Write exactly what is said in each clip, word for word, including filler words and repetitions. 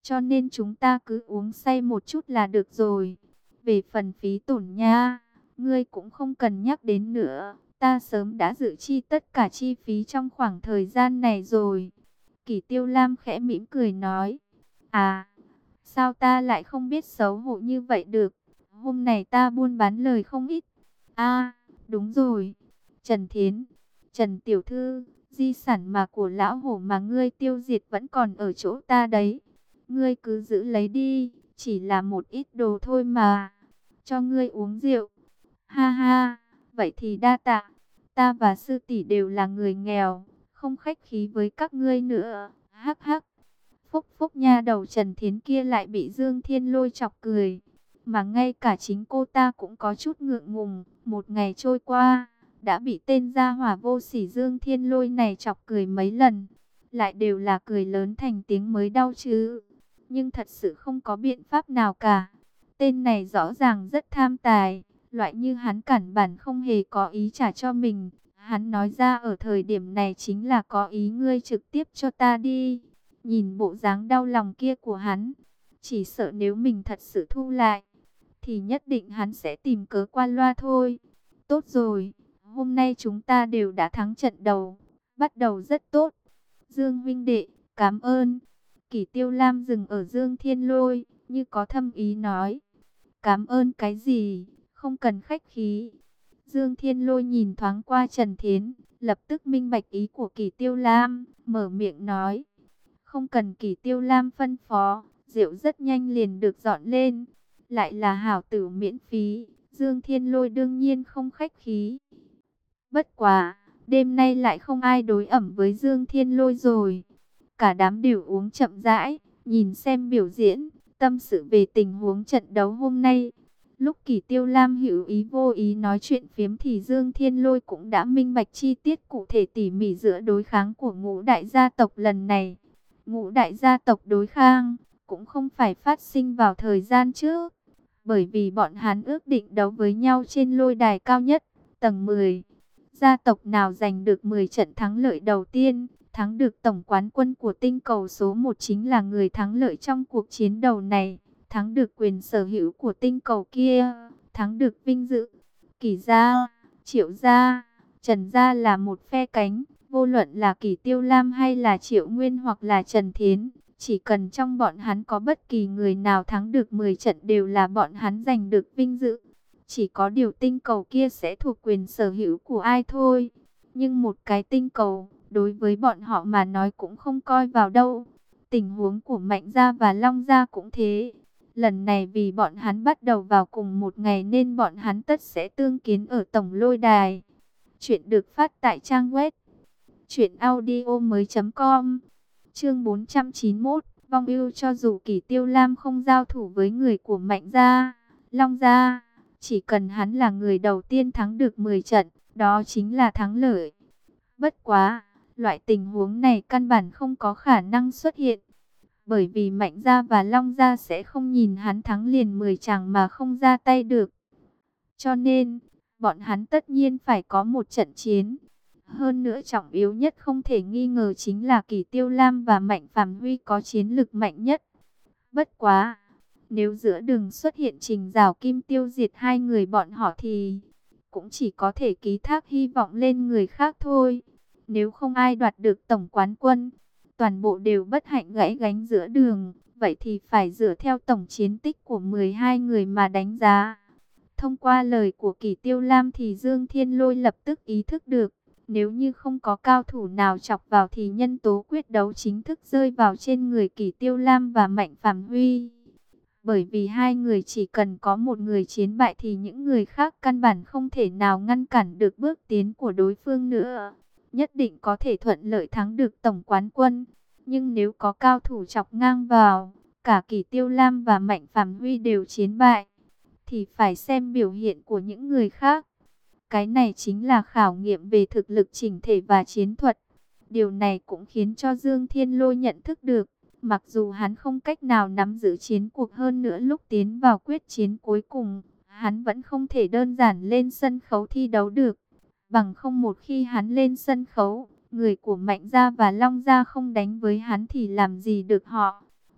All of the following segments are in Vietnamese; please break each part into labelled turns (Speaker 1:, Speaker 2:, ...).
Speaker 1: cho nên chúng ta cứ uống say một chút là được rồi. Về phần phí tổn nha, ngươi cũng không cần nhắc đến nữa. Ta sớm đã dự chi tất cả chi phí trong khoảng thời gian này rồi. Kỷ Tiêu Lam khẽ mỉm cười nói. À, sao ta lại không biết xấu hổ như vậy được. Hôm nay ta buôn bán lời không ít. À, đúng rồi. Trần Thiến, Trần Tiểu Thư, di sản mà của lão hổ mà ngươi tiêu diệt vẫn còn ở chỗ ta đấy. Ngươi cứ giữ lấy đi, chỉ là một ít đồ thôi mà. Cho ngươi uống rượu. Ha ha, vậy thì đa tạ. Ta và sư tỷ đều là người nghèo, không khách khí với các ngươi nữa. Hắc hắc. Phúc phúc nha, đầu Trần Thiến kia lại bị Dương Thiên Lôi chọc cười. Mà ngay cả chính cô ta cũng có chút ngượng ngùng. Một ngày trôi qua, đã bị tên gia hỏa vô sỉ Dương Thiên Lôi này chọc cười mấy lần. Lại đều là cười lớn thành tiếng mới đau chứ. Nhưng thật sự không có biện pháp nào cả. Tên này rõ ràng rất tham tài. Loại như hắn cản bản không hề có ý trả cho mình. Hắn nói ra ở thời điểm này chính là có ý ngươi trực tiếp cho ta đi. Nhìn bộ dáng đau lòng kia của hắn, chỉ sợ nếu mình thật sự thu lại, thì nhất định hắn sẽ tìm cớ qua loa thôi. Tốt rồi, hôm nay chúng ta đều đã thắng trận đầu, bắt đầu rất tốt. Dương huynh đệ, cảm ơn. Kỷ Tiêu Lam dừng ở Dương Thiên Lôi, như có thâm ý nói. Cảm ơn cái gì, không cần khách khí. Dương Thiên Lôi nhìn thoáng qua Trần Thiến, lập tức minh bạch ý của Kỷ Tiêu Lam, mở miệng nói. Không cần Kỷ Tiêu Lam phân phó, rượu rất nhanh liền được dọn lên. Lại là hảo tử miễn phí, Dương Thiên Lôi đương nhiên không khách khí. Bất quá, đêm nay lại không ai đối ẩm với Dương Thiên Lôi rồi. Cả đám đều uống chậm rãi, nhìn xem biểu diễn, tâm sự về tình huống trận đấu hôm nay. Lúc Kỷ Tiêu Lam hữu ý vô ý nói chuyện phiếm thì Dương Thiên Lôi cũng đã minh bạch chi tiết cụ thể tỉ mỉ giữa đối kháng của ngũ đại gia tộc lần này. Ngũ đại gia tộc đối kháng cũng không phải phát sinh vào thời gian trước, bởi vì bọn hắn ước định đấu với nhau trên lôi đài cao nhất, tầng mười. Gia tộc nào giành được mười trận thắng lợi đầu tiên, thắng được tổng quán quân của tinh cầu số một chính là người thắng lợi trong cuộc chiến đầu này, thắng được quyền sở hữu của tinh cầu kia, thắng được vinh dự. Kỷ gia, Triệu gia, Trần gia là một phe cánh. Vô luận là Kỷ Tiêu Lam hay là Triệu Nguyên hoặc là Trần Thiến, chỉ cần trong bọn hắn có bất kỳ người nào thắng được mười trận đều là bọn hắn giành được vinh dự. Chỉ có điều tinh cầu kia sẽ thuộc quyền sở hữu của ai thôi. Nhưng một cái tinh cầu, đối với bọn họ mà nói cũng không coi vào đâu. Tình huống của Mạnh Gia và Long Gia cũng thế. Lần này vì bọn hắn bắt đầu vào cùng một ngày nên bọn hắn tất sẽ tương kiến ở tổng lôi đài. Chuyện được phát tại trang web chuyện audio mới com. Chương bốn trăm chín mươi mốt, vong ưu. Cho dù Kỷ Tiêu Lam không giao thủ với người của Mạnh Gia, Long Gia, chỉ cần hắn là người đầu tiên thắng được mười trận, đó chính là thắng lợi. Bất quá, loại tình huống này căn bản không có khả năng xuất hiện, bởi vì Mạnh Gia và Long Gia sẽ không nhìn hắn thắng liền mười chàng mà không ra tay được. Cho nên, bọn hắn tất nhiên phải có một trận chiến. Hơn nữa trọng yếu nhất không thể nghi ngờ chính là Kỷ Tiêu Lam và Mạnh Phàm Huy có chiến lực mạnh nhất. Bất quá, nếu giữa đường xuất hiện Trình Giảo Kim tiêu diệt hai người bọn họ thì cũng chỉ có thể ký thác hy vọng lên người khác thôi. Nếu không ai đoạt được tổng quán quân, toàn bộ đều bất hạnh gãy gánh giữa đường, vậy thì phải dựa theo tổng chiến tích của mười hai người mà đánh giá. Thông qua lời của Kỷ Tiêu Lam thì Dương Thiên Lôi lập tức ý thức được, nếu như không có cao thủ nào chọc vào thì nhân tố quyết đấu chính thức rơi vào trên người Kỷ Tiêu Lam và Mạnh Phàm Huy. Bởi vì hai người chỉ cần có một người chiến bại thì những người khác căn bản không thể nào ngăn cản được bước tiến của đối phương nữa. Nhất định có thể thuận lợi thắng được tổng quán quân. Nhưng nếu có cao thủ chọc ngang vào, cả Kỷ Tiêu Lam và Mạnh Phàm Huy đều chiến bại, thì phải xem biểu hiện của những người khác. Cái này chính là khảo nghiệm về thực lực chỉnh thể và chiến thuật. Điều này cũng khiến cho Dương Thiên Lôi nhận thức được, mặc dù hắn không cách nào nắm giữ chiến cuộc, hơn nữa lúc tiến vào quyết chiến cuối cùng, hắn vẫn không thể đơn giản lên sân khấu thi đấu được. Bằng không một khi hắn lên sân khấu, người của Mạnh Gia và Long Gia không đánh với hắn thì làm gì được họ.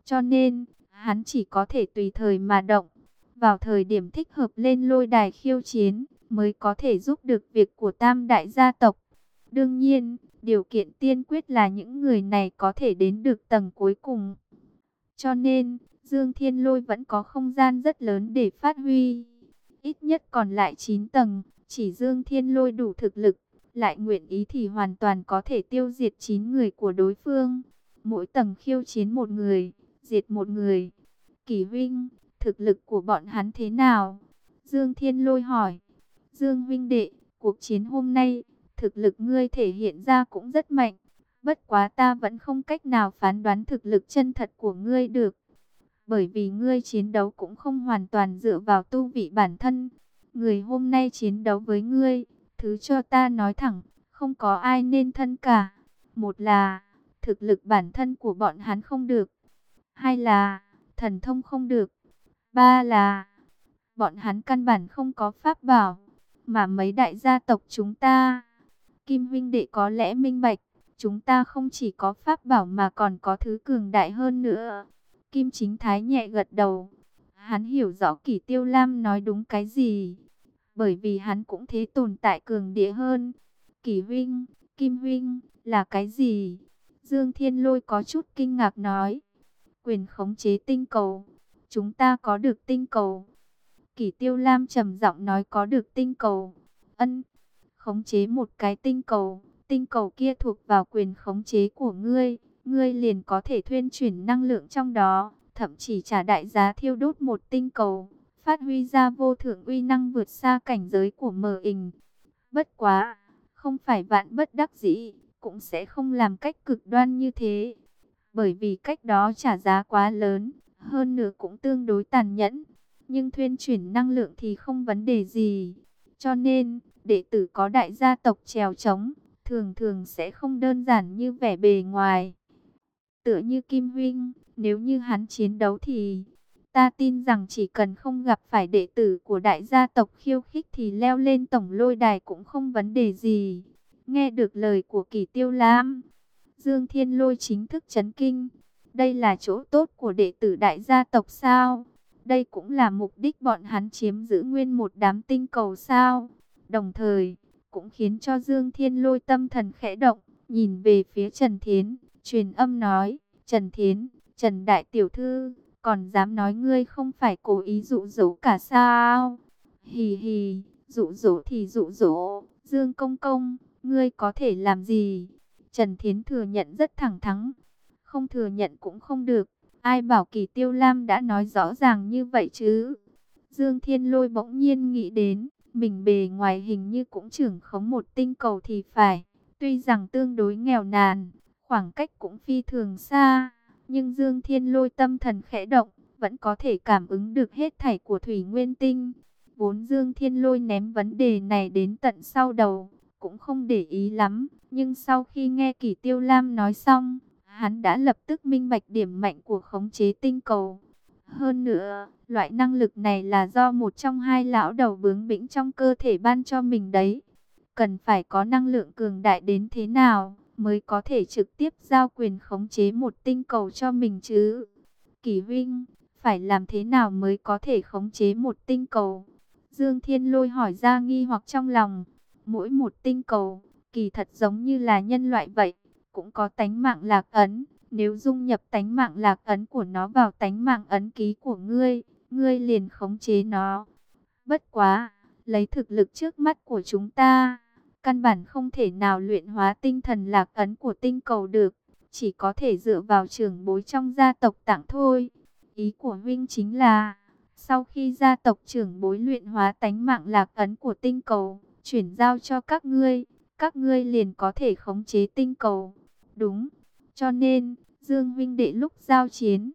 Speaker 1: cho nên hắn chỉ có thể tùy thời mà động. Vào thời điểm thích hợp lên lôi đài khiêu chiến, mới có thể giúp được việc của tam đại gia tộc. Đương nhiên, điều kiện tiên quyết là những người này có thể đến được tầng cuối cùng. Cho nên, Dương Thiên Lôi vẫn có không gian rất lớn để phát huy. Ít nhất còn lại chín tầng, chỉ Dương Thiên Lôi đủ thực lực, lại nguyện ý thì hoàn toàn có thể tiêu diệt chín người của đối phương. Mỗi tầng khiêu chiến một người, diệt một người. Kỳ huynh, thực lực của bọn hắn thế nào? Dương Thiên Lôi hỏi. Dương huynh đệ, cuộc chiến hôm nay, thực lực ngươi thể hiện ra cũng rất mạnh. Bất quá ta vẫn không cách nào phán đoán thực lực chân thật của ngươi được. Bởi vì ngươi chiến đấu cũng không hoàn toàn dựa vào tu vị bản thân. Người hôm nay chiến đấu với ngươi, thứ cho ta nói thẳng, không có ai nên thân cả. Một là, thực lực bản thân của bọn hắn không được. Hai là, thần thông không được. Ba là, bọn hắn căn bản không có pháp bảo. Mà mấy đại gia tộc chúng ta, Kim huynh đệ có lẽ minh bạch, chúng ta không chỉ có pháp bảo mà còn có thứ cường đại hơn nữa. Kim Chính Thái nhẹ gật đầu. Hắn hiểu rõ Kỷ Tiêu Lam nói đúng cái gì. Bởi vì hắn cũng thế tồn tại cường địa hơn. Kỷ huynh, Kim huynh, là cái gì? Dương Thiên Lôi có chút kinh ngạc nói. Quyền khống chế tinh cầu. Chúng ta có được tinh cầu. Kỷ Tiêu Lam trầm giọng nói có được tinh cầu. Ân, khống chế một cái tinh cầu. Tinh cầu kia thuộc vào quyền khống chế của ngươi. Ngươi liền có thể thuyên chuyển năng lượng trong đó. Thậm chí trả đại giá thiêu đốt một tinh cầu. Phát huy ra vô thượng uy năng vượt xa cảnh giới của mờ ình. Bất quá, không phải vạn bất đắc dĩ, cũng sẽ không làm cách cực đoan như thế. Bởi vì cách đó trả giá quá lớn, hơn nữa cũng tương đối tàn nhẫn. Nhưng thuyên chuyển năng lượng thì không vấn đề gì. Cho nên, đệ tử có đại gia tộc trèo trống, thường thường sẽ không đơn giản như vẻ bề ngoài. Tựa như Kim huynh, nếu như hắn chiến đấu thì ta tin rằng chỉ cần không gặp phải đệ tử của đại gia tộc khiêu khích thì leo lên tổng lôi đài cũng không vấn đề gì. Nghe được lời của Kỷ Tiêu Lam, Dương Thiên Lôi chính thức chấn kinh. Đây là chỗ tốt của đệ tử đại gia tộc sao? Đây cũng là mục đích bọn hắn chiếm giữ nguyên một đám tinh cầu sao? Đồng thời, cũng khiến cho Dương Thiên Lôi tâm thần khẽ động, nhìn về phía Trần Thiến, truyền âm nói, Trần Thiến, Trần Đại Tiểu Thư, còn dám nói ngươi không phải cố ý dụ dỗ cả sao? Hì hì, dụ dỗ thì dụ dỗ, Dương Công Công, ngươi có thể làm gì? Trần Thiến thừa nhận rất thẳng thắn, không thừa nhận cũng không được. Ai bảo Kỷ Tiêu Lam đã nói rõ ràng như vậy chứ? Dương Thiên Lôi bỗng nhiên nghĩ đến, mình bề ngoài hình như cũng trưởng khống một tinh cầu thì phải. Tuy rằng tương đối nghèo nàn, khoảng cách cũng phi thường xa, nhưng Dương Thiên Lôi tâm thần khẽ động, vẫn có thể cảm ứng được hết thảy của Thủy Nguyên Tinh. Vốn Dương Thiên Lôi ném vấn đề này đến tận sau đầu, cũng không để ý lắm. Nhưng sau khi nghe Kỷ Tiêu Lam nói xong, hắn đã lập tức minh bạch điểm mạnh của khống chế tinh cầu. Hơn nữa, loại năng lực này là do một trong hai lão đầu bướng bỉnh trong cơ thể ban cho mình đấy. Cần phải có năng lượng cường đại đến thế nào mới có thể trực tiếp giao quyền khống chế một tinh cầu cho mình chứ? Kỷ huynh, phải làm thế nào mới có thể khống chế một tinh cầu? Dương Thiên Lôi hỏi ra nghi hoặc trong lòng. Mỗi một tinh cầu, kỳ thật giống như là nhân loại vậy, cũng có tánh mạng lạc ấn. Nếu dung nhập tánh mạng lạc ấn của nó vào tánh mạng ấn ký của ngươi, ngươi liền khống chế nó. Bất quá, lấy thực lực trước mắt của chúng ta, căn bản không thể nào luyện hóa tinh thần lạc ấn của tinh cầu được, chỉ có thể dựa vào trưởng bối trong gia tộc tặng thôi. Ý của huynh chính là, sau khi gia tộc trưởng bối luyện hóa tánh mạng lạc ấn của tinh cầu, chuyển giao cho các ngươi, các ngươi liền có thể khống chế tinh cầu. Đúng, cho nên, Dương huynh đệ lúc giao chiến,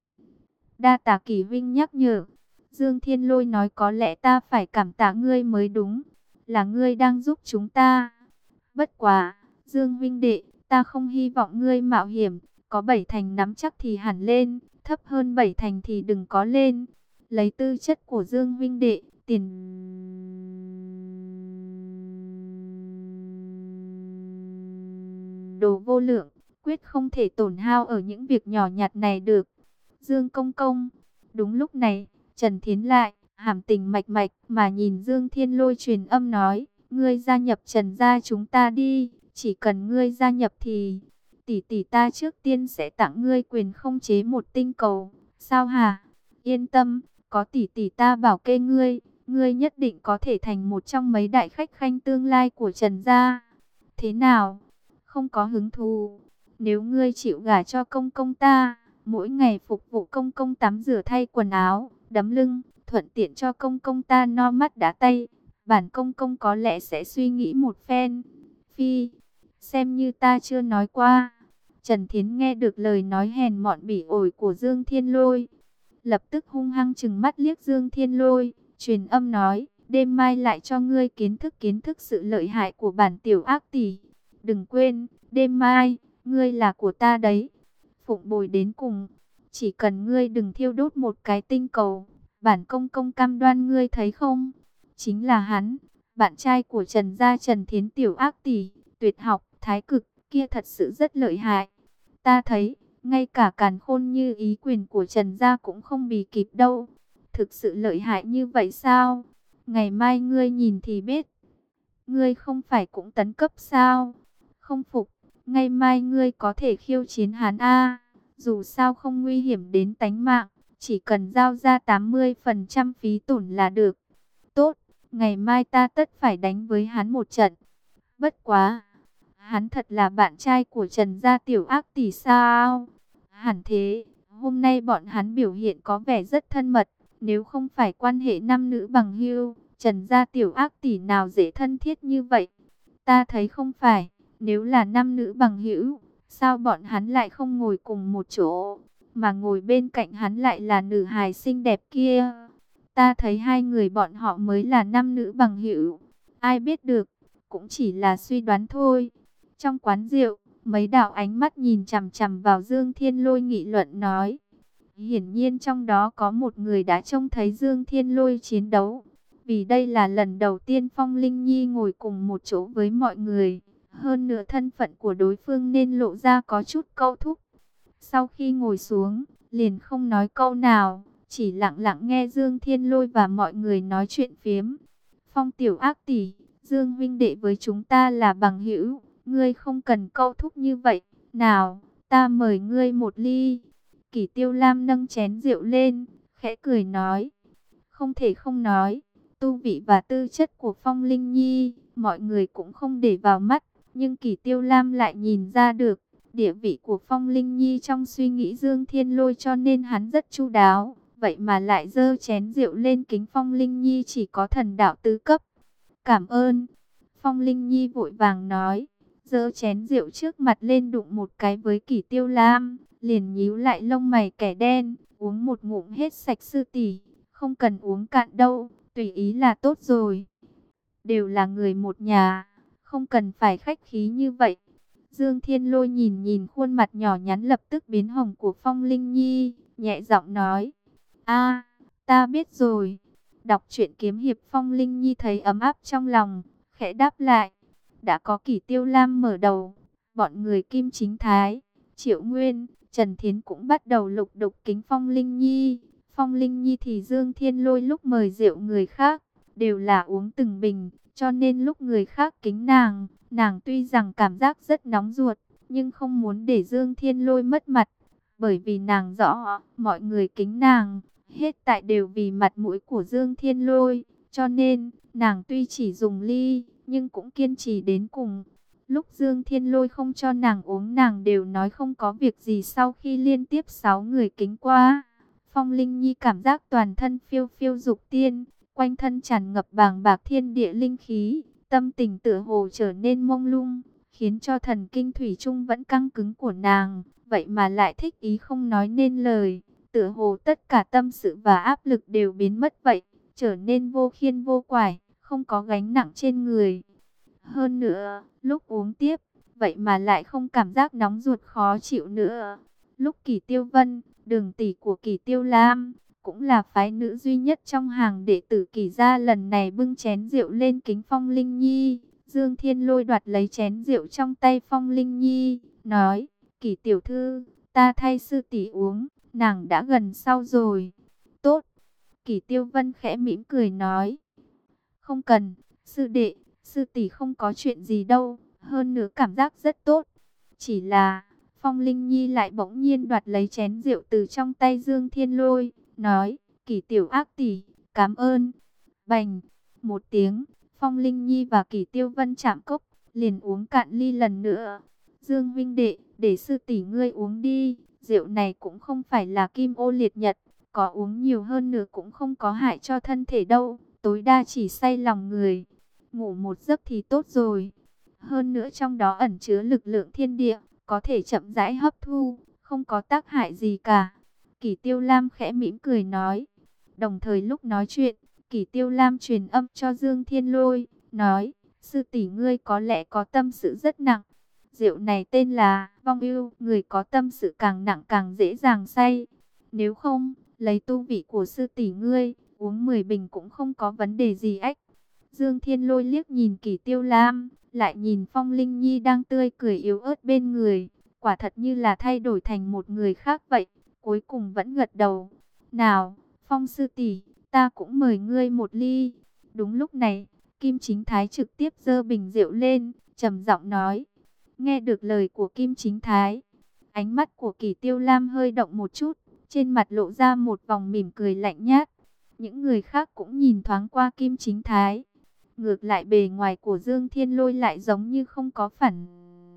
Speaker 1: đa tạ Kỷ huynh nhắc nhở. Dương Thiên Lôi nói có lẽ ta phải cảm tạ ngươi mới đúng, là ngươi đang giúp chúng ta. Bất quá, Dương huynh đệ, ta không hy vọng ngươi mạo hiểm, có bảy thành nắm chắc thì hẳn lên, thấp hơn bảy thành thì đừng có lên. Lấy tư chất của Dương huynh đệ, tiền đồ vô lượng, quyết không thể tổn hao ở những việc nhỏ nhặt này được. Dương công công. Đúng lúc này, Trần Thiến lại, hàm tình mạch mạch mà nhìn Dương Thiên Lôi truyền âm nói, ngươi gia nhập Trần gia chúng ta đi, chỉ cần ngươi gia nhập thì tỷ tỷ ta trước tiên sẽ tặng ngươi quyền khống chế một tinh cầu. Sao hả? Yên tâm, có tỷ tỷ ta bảo kê ngươi, ngươi nhất định có thể thành một trong mấy đại khách khanh tương lai của Trần gia. Thế nào? Không có hứng thú? Nếu ngươi chịu gả cho công công ta, mỗi ngày phục vụ công công tắm rửa thay quần áo, đấm lưng, thuận tiện cho công công ta no mắt đá tay, bản công công có lẽ sẽ suy nghĩ một phen. Phi, xem như ta chưa nói qua. Trần Thiến nghe được lời nói hèn mọn bỉ ổi của Dương Thiên Lôi, lập tức hung hăng trừng mắt liếc Dương Thiên Lôi, truyền âm nói, đêm mai lại cho ngươi kiến thức kiến thức sự lợi hại của bản tiểu ác tỷ. Đừng quên, đêm mai, ngươi là của ta đấy. Phụng bồi đến cùng, chỉ cần ngươi đừng thiêu đốt một cái tinh cầu, bản công công cam đoan ngươi thấy không? Chính là hắn, bạn trai của Trần gia Trần Thiến tiểu ác tỷ, tuyệt học, thái cực, kia thật sự rất lợi hại. Ta thấy, ngay cả càn khôn như ý quyền của Trần gia cũng không bì kịp đâu. Thực sự lợi hại như vậy sao? Ngày mai ngươi nhìn thì biết. Ngươi không phải cũng tấn cấp sao? Không phục, ngày mai ngươi có thể khiêu chiến hắn a. Dù sao không nguy hiểm đến tánh mạng, chỉ cần giao ra tám mươi phần trăm phí tổn là được. Tốt, ngày mai ta tất phải đánh với hắn một trận. Bất quá, hắn thật là bạn trai của Trần gia tiểu ác tỷ sao? Hẳn thế, hôm nay bọn hắn biểu hiện có vẻ rất thân mật. Nếu không phải quan hệ nam nữ bằng hữu, Trần gia tiểu ác tỷ nào dễ thân thiết như vậy? Ta thấy không phải, nếu là nam nữ bằng hữu, sao bọn hắn lại không ngồi cùng một chỗ, mà ngồi bên cạnh hắn lại là nữ hài xinh đẹp kia? Ta thấy hai người bọn họ mới là nam nữ bằng hữu. Ai biết được, cũng chỉ là suy đoán thôi. Trong quán rượu, mấy đạo ánh mắt nhìn chằm chằm vào Dương Thiên Lôi nghị luận nói. Hiển nhiên trong đó có một người đã trông thấy Dương Thiên Lôi chiến đấu. Vì đây là lần đầu tiên Phong Linh Nhi ngồi cùng một chỗ với mọi người. Hơn nữa thân phận của đối phương nên lộ ra có chút câu thúc. Sau khi ngồi xuống, liền không nói câu nào, chỉ lặng lặng nghe Dương Thiên Lôi và mọi người nói chuyện phiếm. Phong tiểu ác tỷ, Dương huynh đệ với chúng ta là bằng hữu, ngươi không cần câu thúc như vậy. Nào, ta mời ngươi một ly. Kỷ Tiêu Lam nâng chén rượu lên, khẽ cười nói. Không thể không nói, tu vị và tư chất của Phong Linh Nhi, mọi người cũng không để vào mắt. Nhưng Kỷ Tiêu Lam lại nhìn ra được địa vị của Phong Linh Nhi trong suy nghĩ Dương Thiên Lôi, cho nên hắn rất chu đáo. Vậy mà lại dơ chén rượu lên kính Phong Linh Nhi chỉ có thần đạo tứ cấp. Cảm ơn. Phong Linh Nhi vội vàng nói, dơ chén rượu trước mặt lên đụng một cái với Kỷ Tiêu Lam, liền nhíu lại lông mày kẻ đen, uống một ngụm hết sạch sư tỷ, không cần uống cạn đâu, tùy ý là tốt rồi. Đều là người một nhà, không cần phải khách khí như vậy. Dương Thiên Lôi nhìn nhìn khuôn mặt nhỏ nhắn lập tức biến hồng của Phong Linh Nhi, nhẹ giọng nói, a, ta biết rồi. Đọc truyện kiếm hiệp Phong Linh Nhi thấy ấm áp trong lòng, khẽ đáp lại. Đã có Kỷ Tiêu Lam mở đầu, bọn người Kim Chính Thái, Triệu Nguyên, Trần Thiến cũng bắt đầu lục đục kính Phong Linh Nhi. Phong Linh Nhi thì Dương Thiên Lôi lúc mời rượu người khác, đều là uống từng bình, cho nên lúc người khác kính nàng, nàng tuy rằng cảm giác rất nóng ruột, nhưng không muốn để Dương Thiên Lôi mất mặt. Bởi vì nàng rõ, mọi người kính nàng, hết tại đều vì mặt mũi của Dương Thiên Lôi, cho nên, nàng tuy chỉ dùng ly, nhưng cũng kiên trì đến cùng. Lúc Dương Thiên Lôi không cho nàng uống, nàng đều nói không có việc gì. Sau khi liên tiếp sáu người kính qua, Phong Linh Nhi cảm giác toàn thân phiêu phiêu dục tiên, quanh thân tràn ngập bàng bạc thiên địa linh khí, tâm tình tựa hồ trở nên mông lung, khiến cho thần kinh thủy chung vẫn căng cứng của nàng, vậy mà lại thích ý không nói nên lời, tựa hồ tất cả tâm sự và áp lực đều biến mất vậy, trở nên vô khiên vô quải, không có gánh nặng trên người. Hơn nữa, lúc uống tiếp, vậy mà lại không cảm giác nóng ruột khó chịu nữa. Lúc Kỷ Tiêu Vân, đường tỷ của Kỷ Tiêu Lam, cũng là phái nữ duy nhất trong hàng đệ tử Kỷ gia, lần này bưng chén rượu lên kính Phong Linh Nhi. Dương Thiên Lôi đoạt lấy chén rượu trong tay Phong Linh Nhi, nói, Kỷ tiểu thư, ta thay sư tỷ uống, nàng đã gần sau rồi. Tốt. Kỷ Tiêu Vân khẽ mỉm cười nói. Không cần, sư đệ, sư tỷ không có chuyện gì đâu, hơn nữa cảm giác rất tốt. Chỉ là, Phong Linh Nhi lại bỗng nhiên đoạt lấy chén rượu từ trong tay Dương Thiên Lôi, nói, Kỷ tiểu ác tỷ, cảm ơn. Bành, một tiếng, Phong Linh Nhi và Kỷ Tiêu Vân chạm cốc, liền uống cạn ly lần nữa. Dương huynh đệ, để sư tỷ ngươi uống đi, rượu này cũng không phải là kim ô liệt nhật, có uống nhiều hơn nữa cũng không có hại cho thân thể đâu, tối đa chỉ say lòng người. Ngủ một giấc thì tốt rồi. Hơn nữa trong đó ẩn chứa lực lượng thiên địa, có thể chậm rãi hấp thu, không có tác hại gì cả. Kỷ Tiêu Lam khẽ mỉm cười nói. Đồng thời lúc nói chuyện, Kỷ Tiêu Lam truyền âm cho Dương Thiên Lôi, nói, sư tỷ ngươi có lẽ có tâm sự rất nặng. Rượu này tên là Vong Ưu, người có tâm sự càng nặng càng dễ dàng say. Nếu không, lấy tu vị của sư tỷ ngươi, uống mười bình cũng không có vấn đề gì ách. Dương Thiên Lôi liếc nhìn Kỷ Tiêu Lam, lại nhìn Phong Linh Nhi đang tươi cười yếu ớt bên người, quả thật như là thay đổi thành một người khác vậy, cuối cùng vẫn gật đầu. Nào, Phong sư tỷ, ta cũng mời ngươi một ly. Đúng lúc này, Kim Chính Thái trực tiếp giơ bình rượu lên, trầm giọng nói. Nghe được lời của Kim Chính Thái, ánh mắt của Kỷ Tiêu Lam hơi động một chút, trên mặt lộ ra một vòng mỉm cười lạnh nhạt. Những người khác cũng nhìn thoáng qua Kim Chính Thái. Ngược lại bề ngoài của Dương Thiên Lôi lại giống như không có phản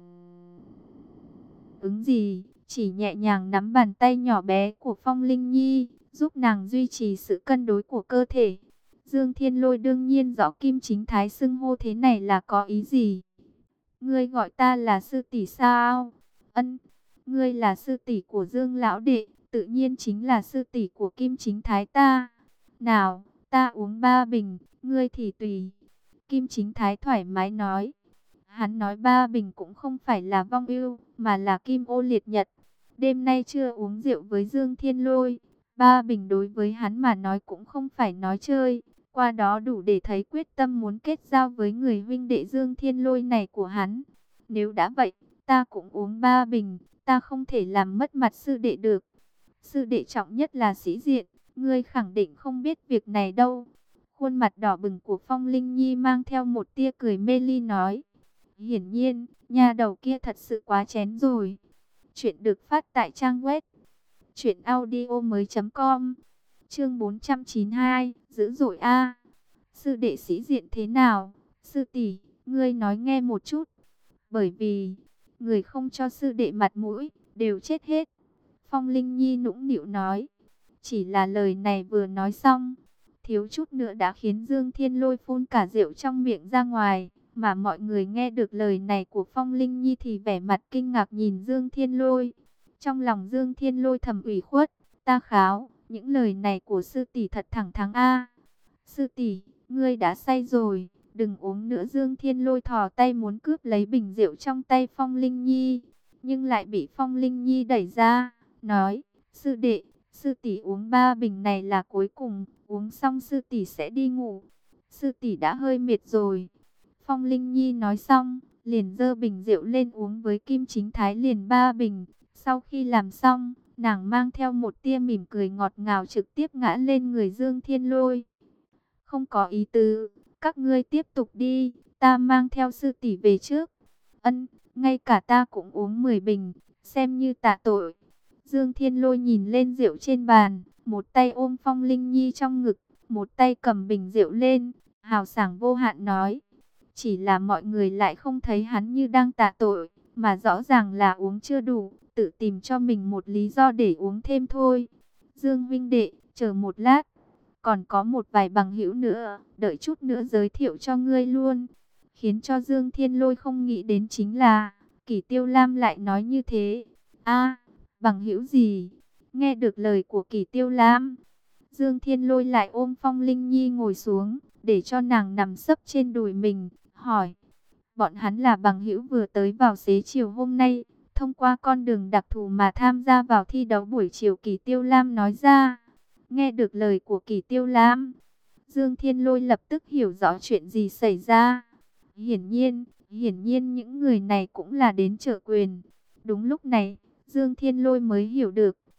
Speaker 1: ứng gì, chỉ nhẹ nhàng nắm bàn tay nhỏ bé của Phong Linh Nhi, giúp nàng duy trì sự cân đối của cơ thể. Dương Thiên Lôi đương nhiên rõ Kim Chính Thái xưng hô thế này là có ý gì. Ngươi gọi ta là sư tỷ sao? Ân, ngươi là sư tỷ của Dương lão đệ, tự nhiên chính là sư tỷ của Kim Chính Thái ta. Nào, ta uống ba bình, ngươi thì tùy. Kim Chính Thái thoải mái nói. Hắn nói ba bình cũng không phải là Vong Ưu, mà là kim ô liệt nhật. Đêm nay chưa uống rượu với Dương Thiên Lôi, ba bình đối với hắn mà nói cũng không phải nói chơi. Qua đó đủ để thấy quyết tâm muốn kết giao với người huynh đệ Dương Thiên Lôi này của hắn. Nếu đã vậy, ta cũng uống ba bình, ta không thể làm mất mặt sư đệ được. Sư đệ trọng nhất là sĩ diện, ngươi khẳng định không biết việc này đâu. Khuôn mặt đỏ bừng của Phong Linh Nhi mang theo một tia cười mê ly nói. Hiển nhiên, nhà đầu kia thật sự quá chén rồi. Chuyện được phát tại trang web truyện audio mới chấm com. Chương bốn trăm chín mươi hai, dữ dội a. Sư đệ sĩ diện thế nào? Sư tỷ, ngươi nói nghe một chút. Bởi vì, người không cho sư đệ mặt mũi, đều chết hết. Phong Linh Nhi nũng nịu nói. Chỉ là lời này vừa nói xong, thiếu chút nữa đã khiến Dương Thiên Lôi phun cả rượu trong miệng ra ngoài. Mà mọi người nghe được lời này của Phong Linh Nhi thì vẻ mặt kinh ngạc nhìn Dương Thiên Lôi. Trong lòng Dương Thiên Lôi thầm ủy khuất, ta kháo, những lời này của sư tỷ thật thẳng thắn a. Sư tỷ, ngươi đã say rồi, đừng uống nữa. Dương Thiên Lôi thò tay muốn cướp lấy bình rượu trong tay Phong Linh Nhi, nhưng lại bị Phong Linh Nhi đẩy ra, nói, sư đệ, sư tỷ uống ba bình này là cuối cùng, uống xong sư tỷ sẽ đi ngủ. Sư tỷ đã hơi mệt rồi. Phong Linh Nhi nói xong, liền dơ bình rượu lên uống với Kim Chính Thái liền ba bình. Sau khi làm xong, nàng mang theo một tia mỉm cười ngọt ngào trực tiếp ngã lên người Dương Thiên Lôi. Không có ý tứ, các ngươi tiếp tục đi, ta mang theo sư tỷ về trước. Ân, ngay cả ta cũng uống mười bình, xem như tạ tội. Dương Thiên Lôi nhìn lên rượu trên bàn, một tay ôm Phong Linh Nhi trong ngực, một tay cầm bình rượu lên, hào sảng vô hạn nói. Chỉ là mọi người lại không thấy hắn như đang tạ tội, mà rõ ràng là uống chưa đủ, tự tìm cho mình một lý do để uống thêm thôi. Dương huynh đệ, chờ một lát, còn có một vài bằng hữu nữa, đợi chút nữa giới thiệu cho ngươi luôn. Khiến cho Dương Thiên Lôi không nghĩ đến chính là, Kỷ Tiêu Lam lại nói như thế. A, bằng hữu gì? Nghe được lời của Kỷ Tiêu Lam, Dương Thiên Lôi lại ôm Phong Linh Nhi ngồi xuống, để cho nàng nằm sấp trên đùi mình, hỏi. Bọn hắn là bằng hữu vừa tới vào xế chiều hôm nay, thông qua con đường đặc thù mà tham gia vào thi đấu buổi chiều. Kỷ Tiêu Lam nói ra. Nghe được lời của Kỷ Tiêu Lam, Dương Thiên Lôi lập tức hiểu rõ chuyện gì xảy ra. Hiển nhiên, hiển nhiên những người này cũng là đến trợ quyền. Đúng lúc này, Dương Thiên Lôi mới hiểu được,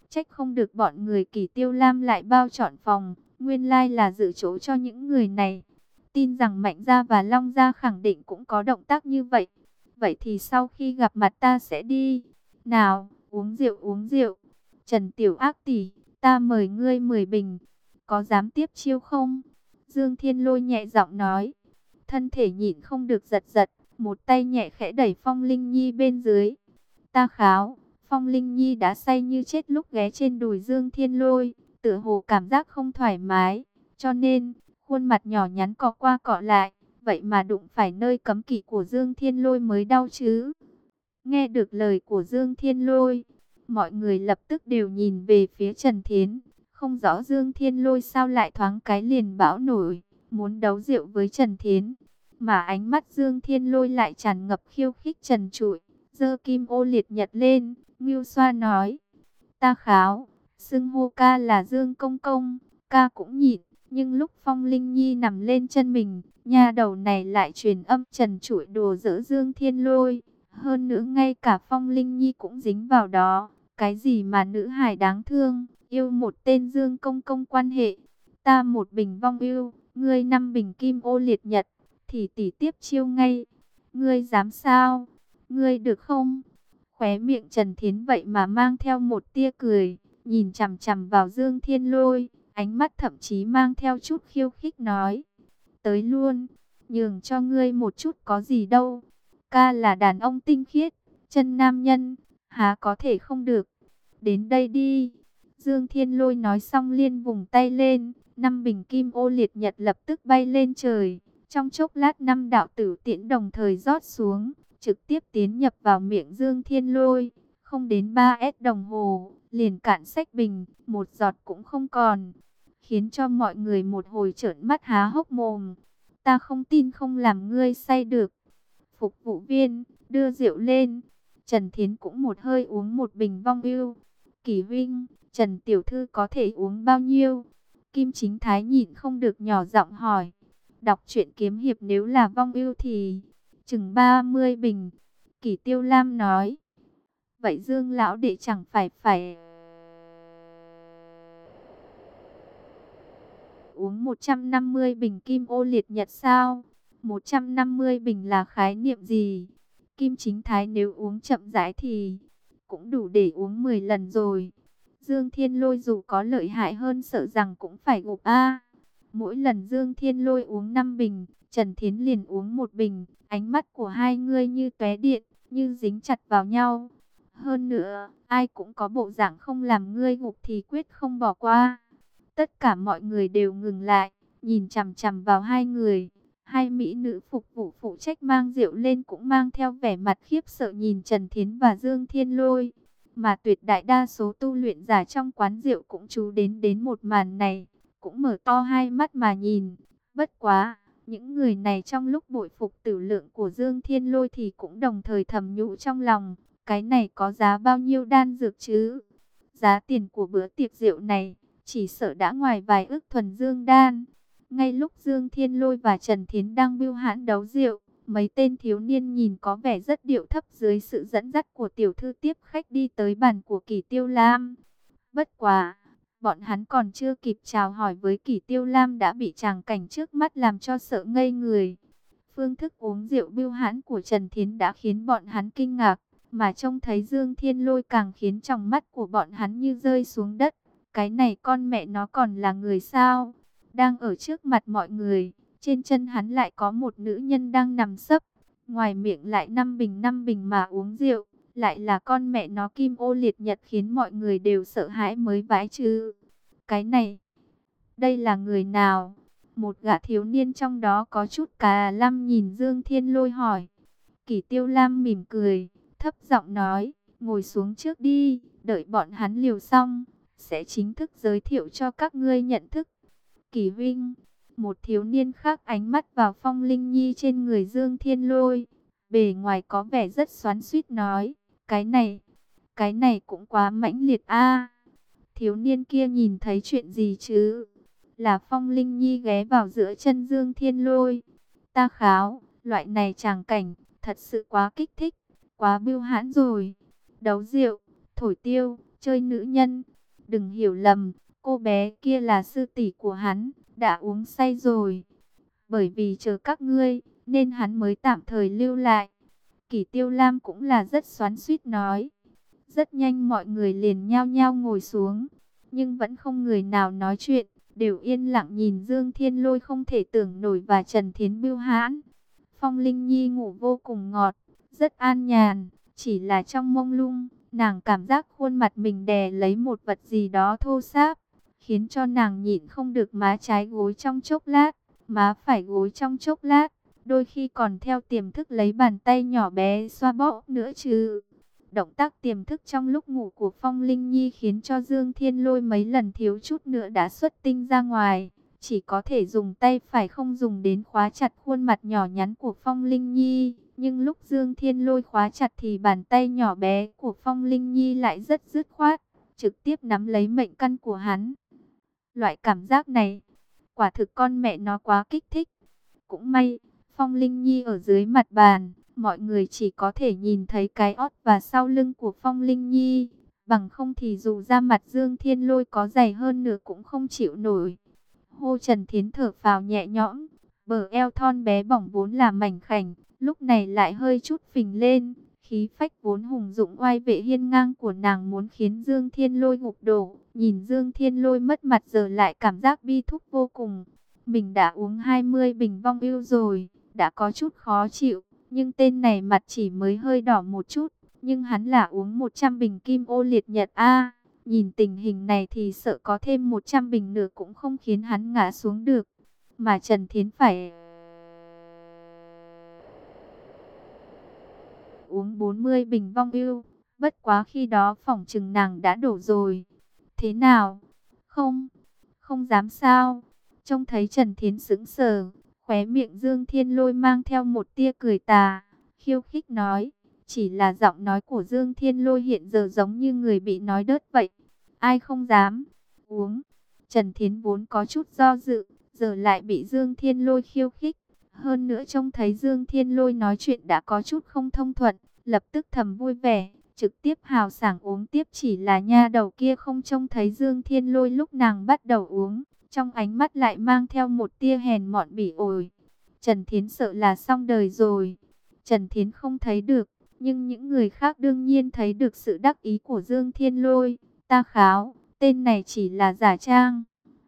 Speaker 1: Trách không được bọn người Kỳ Tiêu Lam lại bao trọn phòng, nguyên lai là dự chỗ cho những người này. Tin rằng Mạnh Gia và Long Gia khẳng định cũng có động tác như vậy. Vậy thì sau khi gặp mặt ta sẽ đi. Nào, uống rượu uống rượu. Trần Tiểu Ác tỷ, ta mời ngươi mười bình. Có dám tiếp chiêu không? Dương Thiên Lôi nhẹ giọng nói. Thân thể nhịn không được giật giật, một tay nhẹ khẽ đẩy Phong Linh Nhi bên dưới. Ta kháo, Phong Linh Nhi đã say như chết lúc ghé trên đùi Dương Thiên Lôi, tựa hồ cảm giác không thoải mái, cho nên khuôn mặt nhỏ nhắn cọ qua cọ lại, vậy mà đụng phải nơi cấm kỵ của Dương Thiên Lôi mới đau chứ. Nghe được lời của Dương Thiên Lôi, mọi người lập tức đều nhìn về phía Trần Thiến, không rõ Dương Thiên Lôi sao lại thoáng cái liền bão nổi, muốn đấu rượu với Trần Thiến, mà ánh mắt Dương Thiên Lôi lại tràn ngập khiêu khích trần trụi. Giơ kim ô liệt nhật lên, Ngưu Xoa nói, ta kháo, xưng hô ca là Dương Công Công, ca cũng nhịn, nhưng lúc Phong Linh Nhi nằm lên chân mình, nha đầu này lại truyền âm trần trụi đùa giỡn Dương Thiên Lôi, hơn nữa ngay cả Phong Linh Nhi cũng dính vào đó, cái gì mà nữ hài đáng thương, yêu một tên Dương Công Công quan hệ, ta một bình vong yêu, ngươi năm bình kim ô liệt nhật, thì tỷ tiếp chiêu ngay, ngươi dám sao? Ngươi được không? Khóe miệng Trần Thiến vậy mà mang theo một tia cười, nhìn chằm chằm vào Dương Thiên Lôi, ánh mắt thậm chí mang theo chút khiêu khích nói. Tới luôn, nhường cho ngươi một chút có gì đâu. Ca là đàn ông tinh khiết, chân nam nhân, há có thể không được. Đến đây đi. Dương Thiên Lôi nói xong liên vùng tay lên, năm bình kim ô liệt nhật lập tức bay lên trời. Trong chốc lát năm đạo tử tiễn đồng thời rót xuống, trực tiếp tiến nhập vào miệng Dương Thiên Lôi, không đến ba S đồng hồ, liền cạn sách bình, một giọt cũng không còn, khiến cho mọi người một hồi trợn mắt há hốc mồm. Ta không tin không làm ngươi say được. Phục vụ viên, đưa rượu lên. Trần Thiến cũng một hơi uống một bình vong ưu. Kỳ huynh, Trần Tiểu Thư có thể uống bao nhiêu? Kim Chính Thái nhịn không được nhỏ giọng hỏi. Đọc truyện kiếm hiệp nếu là vong ưu thì chừng ba mươi bình. Kỷ Tiêu Lam nói. Vậy Dương lão đệ chẳng phải phải uống một trăm năm mươi bình kim ô liệt nhật sao? một trăm năm mươi bình là khái niệm gì? Kim Chính Thái nếu uống chậm rãi thì cũng đủ để uống mười lần rồi. Dương Thiên Lôi dù có lợi hại hơn sợ rằng cũng phải gục a. Mỗi lần Dương Thiên Lôi uống năm bình, Trần Thiến liền uống một bình, ánh mắt của hai người như tóe điện, như dính chặt vào nhau. Hơn nữa, ai cũng có bộ dạng không làm ngươi gục thì quyết không bỏ qua. Tất cả mọi người đều ngừng lại, nhìn chằm chằm vào hai người. Hai mỹ nữ phục vụ phụ trách mang rượu lên cũng mang theo vẻ mặt khiếp sợ nhìn Trần Thiến và Dương Thiên Lôi. Mà tuyệt đại đa số tu luyện giả trong quán rượu cũng chú đến đến một màn này, cũng mở to hai mắt mà nhìn. Bất quá, những người này trong lúc bội phục tử lượng của Dương Thiên Lôi thì cũng đồng thời thầm nhủ trong lòng, cái này có giá bao nhiêu đan dược chứ? Giá tiền của bữa tiệc rượu này chỉ sợ đã ngoài vài ức thuần dương đan. Ngay lúc Dương Thiên Lôi và Trần Thiến đang bưu hãn đấu rượu, mấy tên thiếu niên nhìn có vẻ rất điệu thấp dưới sự dẫn dắt của tiểu thư tiếp khách đi tới bàn của Kỷ Tiêu Lam. Bất quá, bọn hắn còn chưa kịp chào hỏi với Kỷ Tiêu Lam đã bị tràng cảnh trước mắt làm cho sợ ngây người. Phương thức uống rượu bưu hãn của Trần Thiến đã khiến bọn hắn kinh ngạc, mà trông thấy Dương Thiên Lôi càng khiến tròng mắt của bọn hắn như rơi xuống đất. Cái này con mẹ nó còn là người sao? Đang ở trước mặt mọi người, trên chân hắn lại có một nữ nhân đang nằm sấp, ngoài miệng lại năm bình năm bình mà uống rượu, lại là con mẹ nó kim ô liệt nhật khiến mọi người đều sợ hãi mới vãi chứ. Cái này, đây là người nào? Một gã thiếu niên trong đó có chút cà lăm nhìn Dương Thiên Lôi hỏi. Kỷ Tiêu Lam mỉm cười, thấp giọng nói, ngồi xuống trước đi, đợi bọn hắn liều xong, sẽ chính thức giới thiệu cho các ngươi nhận thức. Kỷ huynh, một thiếu niên khác ánh mắt vào Phong Linh Nhi trên người Dương Thiên Lôi, bề ngoài có vẻ rất xoắn xuýt nói, cái này, cái này cũng quá mãnh liệt a. Thiếu niên kia nhìn thấy chuyện gì chứ? Là Phong Linh Nhi ghé vào giữa chân Dương Thiên Lôi. Ta kháo, loại này tràng cảnh, thật sự quá kích thích, quá bưu hãn rồi. Đấu rượu, thổi tiêu, chơi nữ nhân, đừng hiểu lầm, cô bé kia là sư tỷ của hắn, đã uống say rồi. Bởi vì chờ các ngươi, nên hắn mới tạm thời lưu lại. Kỷ Tiêu Lam cũng là rất xoắn xuýt nói. Rất nhanh mọi người liền nhao nhao ngồi xuống, nhưng vẫn không người nào nói chuyện, đều yên lặng nhìn Dương Thiên Lôi không thể tưởng nổi và Trần Thiến bưu hãn. Phong Linh Nhi ngủ vô cùng ngọt, rất an nhàn, chỉ là trong mông lung, nàng cảm giác khuôn mặt mình đè lấy một vật gì đó thô ráp, khiến cho nàng nhịn không được má trái gối trong chốc lát, má phải gối trong chốc lát, đôi khi còn theo tiềm thức lấy bàn tay nhỏ bé xoa bóp nữa chứ. Động tác tiềm thức trong lúc ngủ của Phong Linh Nhi khiến cho Dương Thiên Lôi mấy lần thiếu chút nữa đã xuất tinh ra ngoài. Chỉ có thể dùng tay phải không dùng đến khóa chặt khuôn mặt nhỏ nhắn của Phong Linh Nhi. Nhưng lúc Dương Thiên Lôi khóa chặt thì bàn tay nhỏ bé của Phong Linh Nhi lại rất dứt khoát, trực tiếp nắm lấy mệnh căn của hắn. Loại cảm giác này, quả thực con mẹ nó quá kích thích. Cũng may, Phong Linh Nhi ở dưới mặt bàn, mọi người chỉ có thể nhìn thấy cái ót và sau lưng của Phong Linh Nhi. Bằng không thì dù da mặt Dương Thiên Lôi có dày hơn nữa cũng không chịu nổi. Hô Trần Thiến thở phào nhẹ nhõm, bờ eo thon bé bỏng vốn là mảnh khảnh, lúc này lại hơi chút phình lên. Khí phách vốn hùng dũng oai vệ hiên ngang của nàng muốn khiến Dương Thiên Lôi gục đổ. Nhìn Dương Thiên Lôi mất mặt giờ lại cảm giác bi thúc vô cùng. Mình đã uống hai mươi bình vong ưu rồi, đã có chút khó chịu. Nhưng tên này mặt chỉ mới hơi đỏ một chút. Nhưng hắn là uống một trăm bình kim ô liệt nhật A. Nhìn tình hình này thì sợ có thêm một trăm bình nữa cũng không khiến hắn ngã xuống được. Mà Trần Thiến phải uống bốn mươi bình vong ưu. Bất quá khi đó phỏng chừng nàng đã đổ rồi. Thế nào? Không, không dám sao. Trông thấy Trần Thiến sững sờ, khóe miệng Dương Thiên Lôi mang theo một tia cười tà, khiêu khích nói. Chỉ là giọng nói của Dương Thiên Lôi hiện giờ giống như người bị nói đớt vậy. Ai không dám uống. Trần Thiến vốn có chút do dự, giờ lại bị Dương Thiên Lôi khiêu khích. Hơn nữa trông thấy Dương Thiên Lôi nói chuyện đã có chút không thông thuận, lập tức thầm vui vẻ, trực tiếp hào sảng uống tiếp. Chỉ là nha đầu kia không trông thấy Dương Thiên Lôi lúc nàng bắt đầu uống, trong ánh mắt lại mang theo một tia hèn mọn bỉ ổi. Trần Thiến sợ là xong đời rồi. Trần Thiến không thấy được, nhưng những người khác đương nhiên thấy được sự đắc ý của Dương Thiên Lôi. Ta kháo, tên này chỉ là giả trang.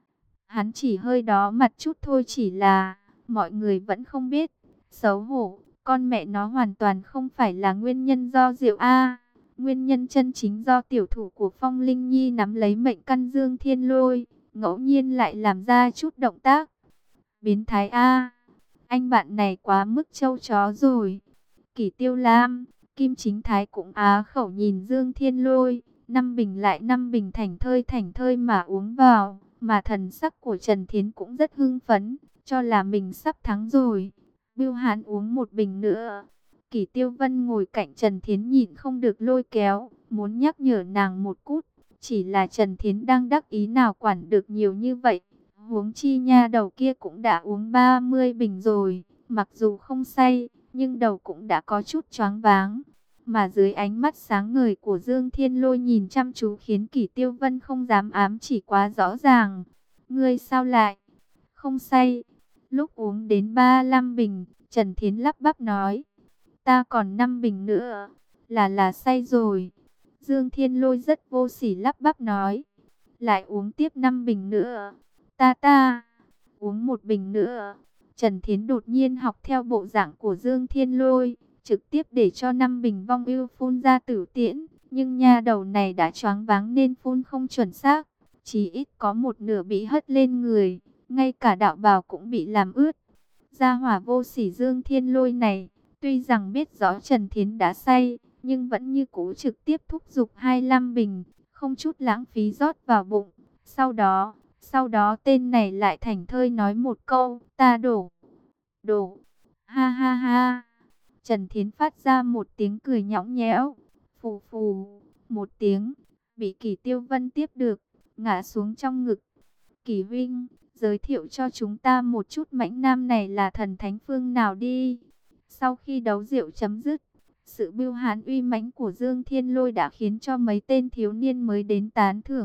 Speaker 1: Hắn chỉ hơi đó mặt chút thôi, chỉ là mọi người vẫn không biết. Xấu hổ, con mẹ nó hoàn toàn không phải là nguyên nhân do rượu A. Nguyên nhân chân chính do tiểu thủ của Phong Linh Nhi nắm lấy mệnh căn Dương Thiên Lôi, ngẫu nhiên lại làm ra chút động tác. Biến thái A, anh bạn này quá mức trâu chó rồi. Kỷ Tiêu Lam, Kim Chính Thái cũng á khẩu nhìn Dương Thiên Lôi, năm bình lại năm bình thảnh thơi thảnh thơi mà uống vào. Mà thần sắc của Trần Thiến cũng rất hưng phấn, cho là mình sắp thắng rồi. Bưu Hán uống một bình nữa. Kỷ Tiêu Vân ngồi cạnh Trần Thiến nhịn không được lôi kéo, muốn nhắc nhở nàng một cút. Chỉ là Trần Thiến đang đắc ý nào quản được nhiều như vậy. Huống chi nha đầu kia cũng đã uống ba mươi bình rồi. Mặc dù không say, nhưng đầu cũng đã có chút choáng váng. Mà dưới ánh mắt sáng ngời của Dương Thiên Lôi nhìn chăm chú khiến Kỷ Tiêu Vân không dám ám chỉ quá rõ ràng. Ngươi sao lại không say? Lúc uống đến ba mươi lăm bình, Trần Thiến lắp bắp nói. Ta còn năm bình nữa, là là say rồi. Dương Thiên Lôi rất vô sỉ lắp bắp nói. Lại uống tiếp năm bình nữa. Ta ta, uống một bình nữa. Trần Thiến đột nhiên học theo bộ dạng của Dương Thiên Lôi, trực tiếp để cho năm bình vong ưu phun ra tử tiễn. Nhưng nha đầu này đã choáng váng nên phun không chuẩn xác. Chỉ ít có một nửa bị hất lên người, ngay cả đạo bào cũng bị làm ướt. Gia hỏa vô sỉ Dương Thiên Lôi này, tuy rằng biết rõ Trần Thiến đã say, nhưng vẫn như cũ trực tiếp thúc giục hai mươi lăm bình, không chút lãng phí rót vào bụng. Sau đó, sau đó tên này lại thảnh thơi nói một câu, ta đổ, đổ, ha ha ha. Trần Thiến phát ra một tiếng cười nhõng nhẽo, phù phù, một tiếng, bị Kỷ Tiêu Vân tiếp được, ngã xuống trong ngực. Kỷ huynh, giới thiệu cho chúng ta một chút mãnh nam này là thần thánh phương nào đi. Sau khi đấu rượu chấm dứt, sự bưu hán uy mãnh của Dương Thiên Lôi đã khiến cho mấy tên thiếu niên mới đến tán thưởng.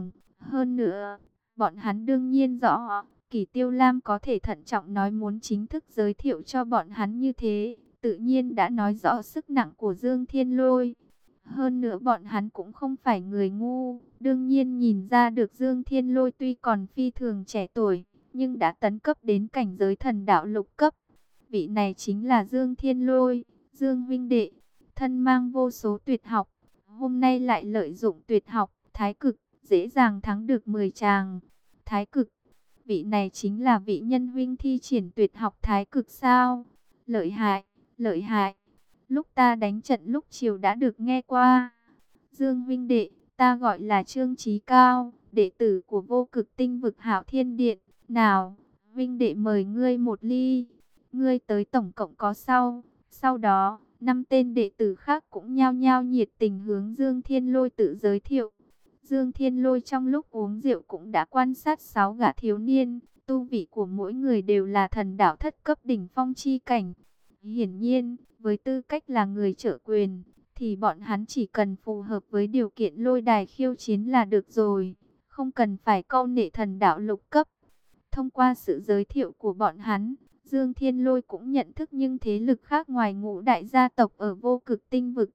Speaker 1: Hơn nữa, bọn hắn đương nhiên rõ, Kỷ Tiêu Lam có thể thận trọng nói muốn chính thức giới thiệu cho bọn hắn như thế, tự nhiên đã nói rõ sức nặng của Dương Thiên Lôi. Hơn nữa bọn hắn cũng không phải người ngu, đương nhiên nhìn ra được Dương Thiên Lôi tuy còn phi thường trẻ tuổi, nhưng đã tấn cấp đến cảnh giới thần đạo lục cấp. Vị này chính là Dương Thiên Lôi, Dương huynh đệ, thân mang vô số tuyệt học, hôm nay lại lợi dụng tuyệt học thái cực, dễ dàng thắng được mười chàng. Thái cực, vị này chính là vị nhân huynh thi triển tuyệt học thái cực sao? Lợi hại, lợi hại. Lúc ta đánh trận lúc chiều đã được nghe qua. Dương huynh đệ, ta gọi là Trương Chí Cao, đệ tử của Vô Cực Tinh Vực Hạo Thiên Điện. Nào, huynh đệ mời ngươi một ly. Ngươi tới tổng cộng có sau. Sau đó, năm tên đệ tử khác cũng nhao nhao nhiệt tình hướng Dương Thiên Lôi tự giới thiệu. Dương Thiên Lôi trong lúc uống rượu cũng đã quan sát sáu gã thiếu niên, tu vị của mỗi người đều là thần đạo thất cấp đỉnh phong chi cảnh. Hiển nhiên, với tư cách là người trợ quyền, thì bọn hắn chỉ cần phù hợp với điều kiện lôi đài khiêu chiến là được rồi, không cần phải câu nệ thần đạo lục cấp. Thông qua sự giới thiệu của bọn hắn, Dương Thiên Lôi cũng nhận thức những thế lực khác ngoài ngũ đại gia tộc ở Vô Cực Tinh Vực.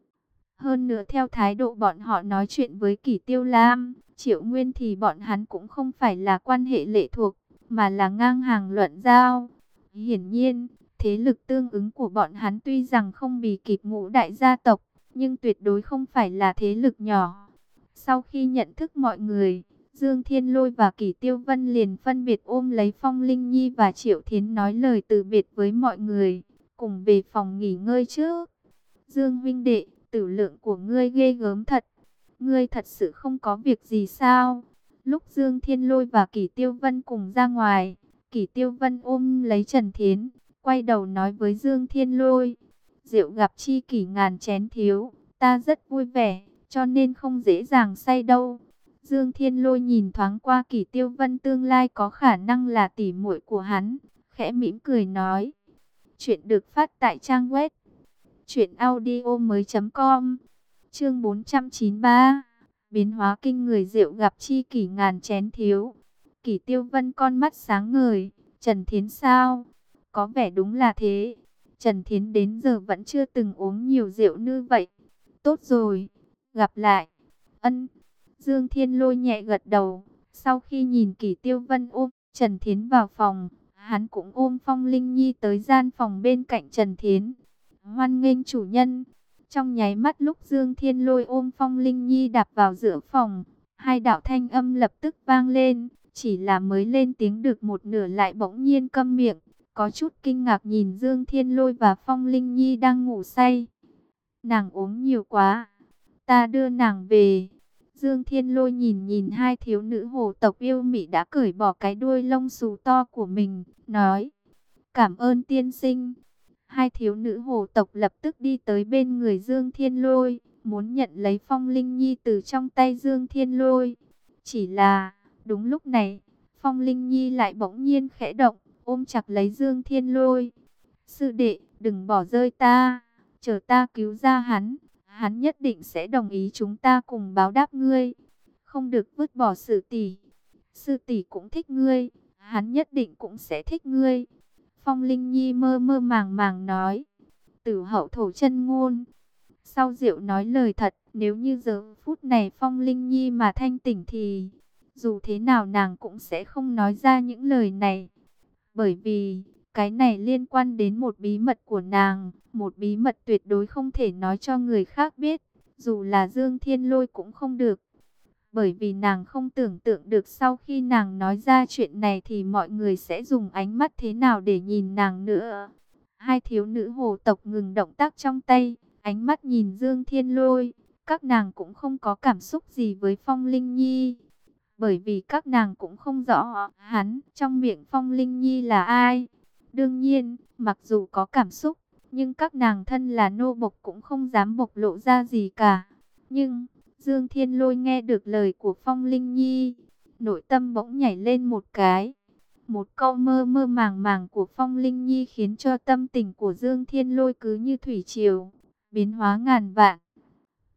Speaker 1: Hơn nữa theo thái độ bọn họ nói chuyện với Kỷ Tiêu Lam, Triệu Nguyên thì bọn hắn cũng không phải là quan hệ lệ thuộc, mà là ngang hàng luận giao. Hiển nhiên, thế lực tương ứng của bọn hắn tuy rằng không bì kịp ngũ đại gia tộc, nhưng tuyệt đối không phải là thế lực nhỏ. Sau khi nhận thức mọi người, Dương Thiên Lôi và Kỷ Tiêu Vân liền phân biệt ôm lấy Phong Linh Nhi và Triệu Thiến nói lời từ biệt với mọi người, cùng về phòng nghỉ ngơi trước. Dương huynh đệ, tử lượng của ngươi ghê gớm thật. Ngươi thật sự không có việc gì sao? Lúc Dương Thiên Lôi và Kỷ Tiêu Vân cùng ra ngoài, Kỷ Tiêu Vân ôm lấy Trần Thiến, quay đầu nói với Dương Thiên Lôi. Rượu gặp chi kỷ ngàn chén thiếu, ta rất vui vẻ, cho nên không dễ dàng say đâu. Dương Thiên Lôi nhìn thoáng qua Kỷ Tiêu Vân tương lai có khả năng là tỷ muội của hắn, khẽ mỉm cười nói. Chuyện được phát tại trang web truyện audio mới chấm com. Chương bốn trăm chín mươi ba. Biến hóa kinh người, rượu gặp chi kỷ ngàn chén thiếu. Kỷ Tiêu Vân con mắt sáng ngời. Trần Thiến sao? Có vẻ đúng là thế. Trần Thiến đến giờ vẫn chưa từng uống nhiều rượu như vậy. Tốt rồi, gặp lại. Ân. Dương Thiên Lôi nhẹ gật đầu. Sau khi nhìn Kỷ Tiêu Vân ôm Trần Thiến vào phòng, hắn cũng ôm Phong Linh Nhi tới gian phòng bên cạnh Trần Thiến. Hoan nghênh chủ nhân. Trong nháy mắt lúc Dương Thiên Lôi ôm Phong Linh Nhi đạp vào giữa phòng, hai đạo thanh âm lập tức vang lên, chỉ là mới lên tiếng được một nửa lại bỗng nhiên câm miệng, có chút kinh ngạc nhìn Dương Thiên Lôi và Phong Linh Nhi đang ngủ say. Nàng uống nhiều quá, ta đưa nàng về. Dương Thiên Lôi nhìn nhìn hai thiếu nữ hồ tộc yêu mị đã cởi bỏ cái đuôi lông xù to của mình, nói: Cảm ơn tiên sinh. Hai thiếu nữ hồ tộc lập tức đi tới bên người Dương Thiên Lôi, muốn nhận lấy Phong Linh Nhi từ trong tay Dương Thiên Lôi. Chỉ là, đúng lúc này, Phong Linh Nhi lại bỗng nhiên khẽ động, ôm chặt lấy Dương Thiên Lôi. Sư đệ, đừng bỏ rơi ta, chờ ta cứu ra hắn, hắn nhất định sẽ đồng ý chúng ta cùng báo đáp ngươi. Không được vứt bỏ sư tỷ. Sư tỷ cũng thích ngươi, hắn nhất định cũng sẽ thích ngươi. Phong Linh Nhi mơ mơ màng màng nói. Tử hậu thổ chân ngôn. Sau rượu nói lời thật, nếu như giờ phút này Phong Linh Nhi mà thanh tỉnh thì dù thế nào nàng cũng sẽ không nói ra những lời này. Bởi vì cái này liên quan đến một bí mật của nàng, một bí mật tuyệt đối không thể nói cho người khác biết, dù là Dương Thiên Lôi cũng không được. Bởi vì nàng không tưởng tượng được sau khi nàng nói ra chuyện này thì mọi người sẽ dùng ánh mắt thế nào để nhìn nàng nữa. Hai thiếu nữ hồ tộc ngừng động tác trong tay, ánh mắt nhìn Dương Thiên Lôi. Các nàng cũng không có cảm xúc gì với Phong Linh Nhi. Bởi vì các nàng cũng không rõ hắn trong miệng Phong Linh Nhi là ai. Đương nhiên, mặc dù có cảm xúc, nhưng các nàng thân là nô bộc cũng không dám bộc lộ ra gì cả. Nhưng Dương Thiên Lôi nghe được lời của Phong Linh Nhi, nội tâm bỗng nhảy lên một cái. Một câu mơ mơ màng màng của Phong Linh Nhi khiến cho tâm tình của Dương Thiên Lôi cứ như thủy triều, biến hóa ngàn vạn.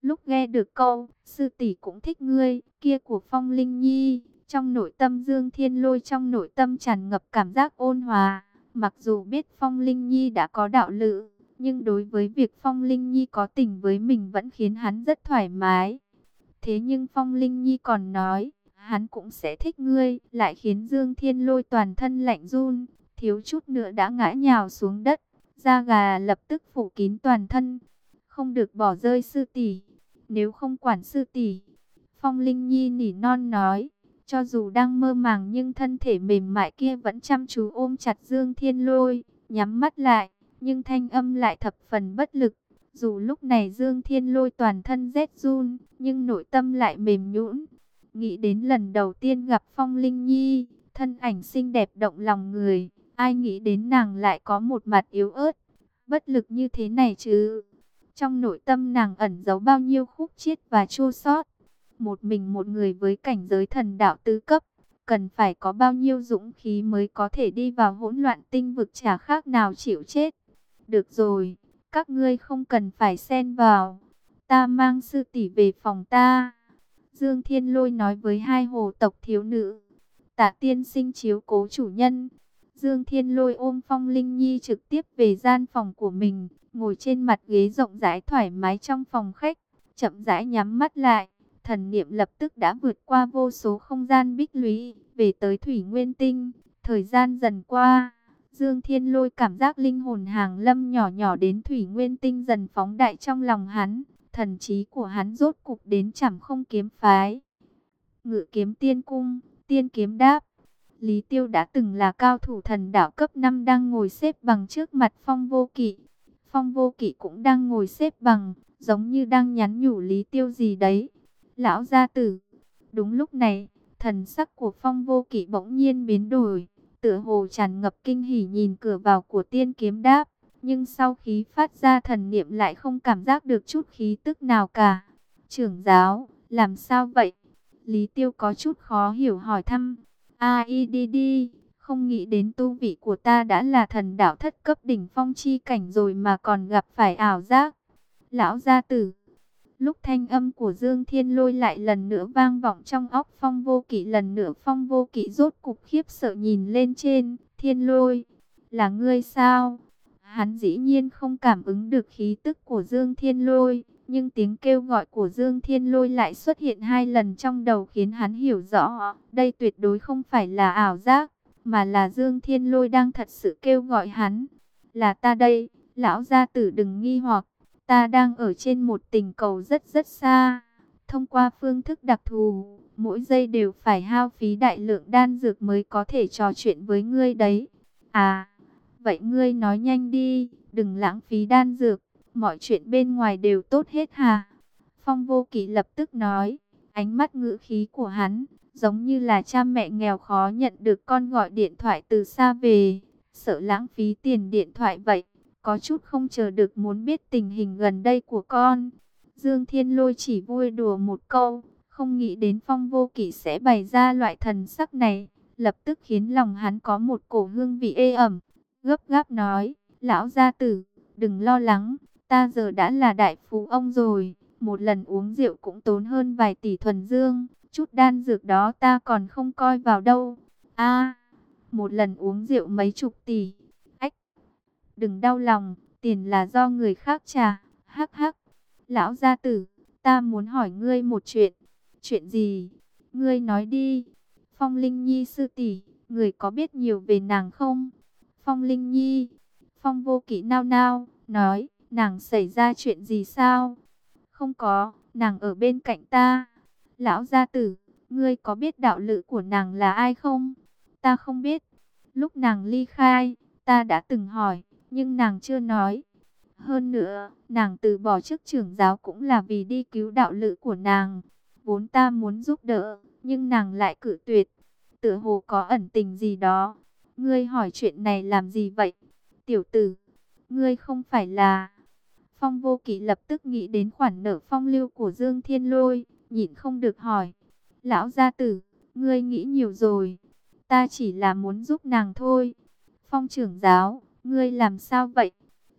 Speaker 1: Lúc nghe được câu, sư tỷ cũng thích ngươi, kia của Phong Linh Nhi, trong nội tâm Dương Thiên Lôi trong nội tâm tràn ngập cảm giác ôn hòa. Mặc dù biết Phong Linh Nhi đã có đạo lữ, nhưng đối với việc Phong Linh Nhi có tình với mình vẫn khiến hắn rất thoải mái. Thế nhưng Phong Linh Nhi còn nói, hắn cũng sẽ thích ngươi, lại khiến Dương Thiên Lôi toàn thân lạnh run, thiếu chút nữa đã ngã nhào xuống đất, da gà lập tức phủ kín toàn thân. Không được bỏ rơi sư tỷ, nếu không quản sư tỷ. Phong Linh Nhi nỉ non nói, cho dù đang mơ màng nhưng thân thể mềm mại kia vẫn chăm chú ôm chặt Dương Thiên Lôi, nhắm mắt lại, nhưng thanh âm lại thập phần bất lực. Dù lúc này Dương Thiên Lôi toàn thân rét run, nhưng nội tâm lại mềm nhũn. Nghĩ đến lần đầu tiên gặp Phong Linh Nhi, thân ảnh xinh đẹp động lòng người, ai nghĩ đến nàng lại có một mặt yếu ớt, bất lực như thế này chứ. Trong nội tâm nàng ẩn giấu bao nhiêu khúc chiết và chua xót. Một mình một người với cảnh giới thần đạo tứ cấp, cần phải có bao nhiêu dũng khí mới có thể đi vào hỗn loạn tinh vực, chả khác nào chịu chết. Được rồi, các ngươi không cần phải xen vào. Ta mang sư tỷ về phòng ta. Dương Thiên Lôi nói với hai hồ tộc thiếu nữ. Tạ tiên sinh chiếu cố chủ nhân. Dương Thiên Lôi ôm Phong Linh Nhi trực tiếp về gian phòng của mình, ngồi trên mặt ghế rộng rãi thoải mái trong phòng khách, chậm rãi nhắm mắt lại. Thần niệm lập tức đã vượt qua vô số không gian bích lũy, về tới Thủy Nguyên Tinh. Thời gian dần qua, Dương Thiên Lôi cảm giác linh hồn hàng lâm nhỏ nhỏ đến Thủy Nguyên Tinh dần phóng đại trong lòng hắn. Thần trí của hắn rốt cục đến Trảm Không kiếm phái. Ngự kiếm tiên cung, tiên kiếm đáp. Lý Tiêu đã từng là cao thủ thần đạo cấp năm đang ngồi xếp bằng trước mặt Phong Vô Kỵ. Phong Vô Kỵ cũng đang ngồi xếp bằng, giống như đang nhắn nhủ Lý Tiêu gì đấy. Lão gia tử. Đúng lúc này, thần sắc của Phong Vô Kỵ bỗng nhiên biến đổi, tựa hồ tràn ngập kinh hỉ nhìn cửa vào của tiên kiếm đáp. Nhưng sau khi phát ra thần niệm lại không cảm giác được chút khí tức nào cả. Trưởng giáo, làm sao vậy? Lý Tiêu có chút khó hiểu hỏi thăm. A I D D, không nghĩ đến tu vị của ta đã là thần đạo thất cấp đỉnh phong chi cảnh rồi mà còn gặp phải ảo giác. Lão gia tử. Lúc thanh âm của Dương Thiên Lôi lại lần nữa vang vọng trong óc Phong Vô Kỵ, lần nữa Phong Vô Kỵ rốt cục khiếp sợ nhìn lên trên. Thiên Lôi, là ngươi sao? Hắn dĩ nhiên không cảm ứng được khí tức của Dương Thiên Lôi, nhưng tiếng kêu gọi của Dương Thiên Lôi lại xuất hiện hai lần trong đầu khiến hắn hiểu rõ, đây tuyệt đối không phải là ảo giác, mà là Dương Thiên Lôi đang thật sự kêu gọi hắn. Là ta đây, lão gia tử đừng nghi hoặc, ta đang ở trên một tình cầu rất rất xa. Thông qua phương thức đặc thù, mỗi giây đều phải hao phí đại lượng đan dược mới có thể trò chuyện với ngươi đấy. À, vậy ngươi nói nhanh đi, đừng lãng phí đan dược, mọi chuyện bên ngoài đều tốt hết hả? Phong Vô Kỵ lập tức nói, ánh mắt ngữ khí của hắn, giống như là cha mẹ nghèo khó nhận được con gọi điện thoại từ xa về, sợ lãng phí tiền điện thoại vậy, có chút không chờ được muốn biết tình hình gần đây của con. Dương Thiên Lôi chỉ vui đùa một câu, không nghĩ đến Phong Vô Kỵ sẽ bày ra loại thần sắc này, lập tức khiến lòng hắn có một cổ hương vị ê ẩm, gấp gáp nói, lão gia tử, đừng lo lắng, ta giờ đã là đại phú ông rồi, một lần uống rượu cũng tốn hơn vài tỷ thuần dương, chút đan dược đó ta còn không coi vào đâu. A, một lần uống rượu mấy chục tỷ. Ách, đừng đau lòng, tiền là do người khác trả. Hắc hắc. Lão gia tử, ta muốn hỏi ngươi một chuyện. Chuyện gì? Ngươi nói đi. Phong Linh Nhi sư tỷ, người có biết nhiều về nàng không? Phong Linh Nhi. Phong Vô Kỵ nao nao, nói, nàng xảy ra chuyện gì sao? Không có, nàng ở bên cạnh ta. Lão gia tử, ngươi có biết đạo lữ của nàng là ai không? Ta không biết. Lúc nàng ly khai, ta đã từng hỏi, nhưng nàng chưa nói. Hơn nữa, nàng từ bỏ chức trưởng giáo cũng là vì đi cứu đạo lữ của nàng. Vốn ta muốn giúp đỡ, nhưng nàng lại cự tuyệt. Tựa hồ có ẩn tình gì đó. Ngươi hỏi chuyện này làm gì vậy? Tiểu tử, ngươi không phải là... Phong Vô Kỵ lập tức nghĩ đến khoản nợ phong lưu của Dương Thiên Lôi, nhịn không được hỏi. Lão gia tử, ngươi nghĩ nhiều rồi. Ta chỉ là muốn giúp nàng thôi. Phong trưởng giáo, ngươi làm sao vậy?